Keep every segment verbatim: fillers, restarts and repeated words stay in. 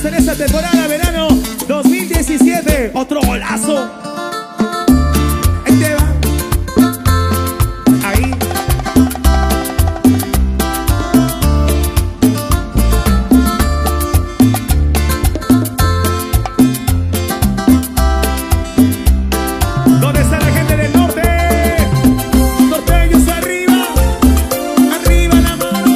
más en esta temporada verano dos mil diecisiete. Otro golazo. Ahí te va. Ahí. ¿Dónde está la gente del norte? Norteños arriba. Arriba la mano.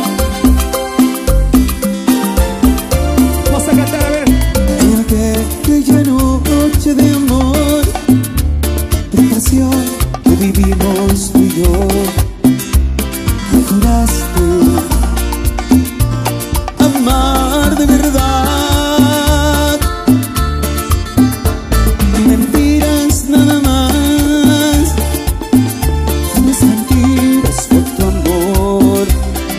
Vamos a cantar, a ver. En aquella noche de amor, de pasión que vivimos tú y yo, me juraste amar de verdad. Mentiras nada más, unas mentiras por tu amor.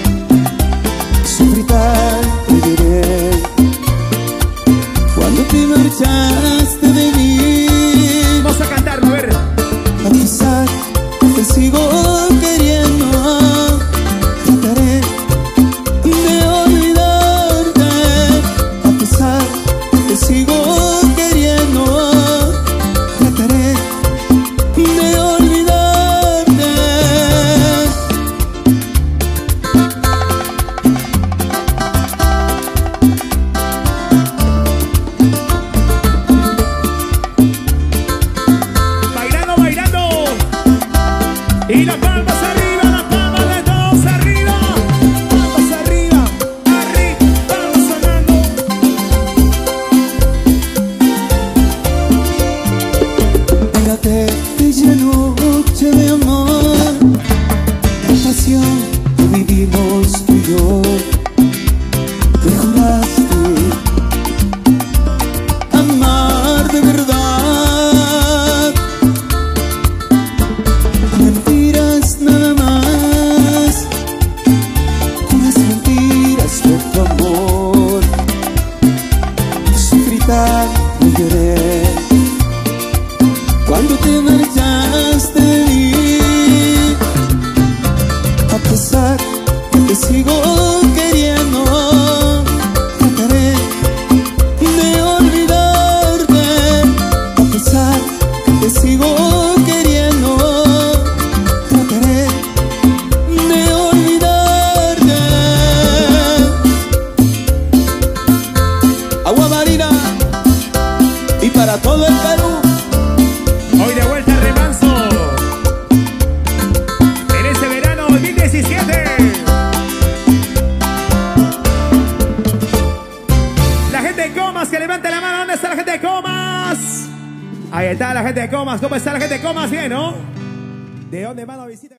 Sufrí tanto y lloré cuando te marchaste de mí. Vamos a cantarlo, a ver. A pesar te sigo queriendo, trataré de olvidarte. A pesar te sigo queriendo, trataré de olvidarte. Bailando, bailando. Y las palmas arriba, las palmas de todos arriba. Palmas arriba, arriba, palmas sonando. En aquella noche de amor, de pasión que vivimos tú y yo, te juraste amar de verdad. Mentiras nada más, unas mentiras de tu amor. Sufrí tanto y lloré cuando te marchaste de mí. A pesar de que sigo queriendo, trataré de olvidarte. A pesar de que sigo queriendo, trataré de olvidarte. Agua Marina y para todo el Perú. Hoy de vuelta al remanso. En este verano dos mil diecisiete. La gente de Comas, que levante la mano. ¿Dónde está la gente de Comas? Ahí está la gente de Comas. ¿Cómo está la gente de Comas? Bien, ¿no? ¿De dónde, mano, visita?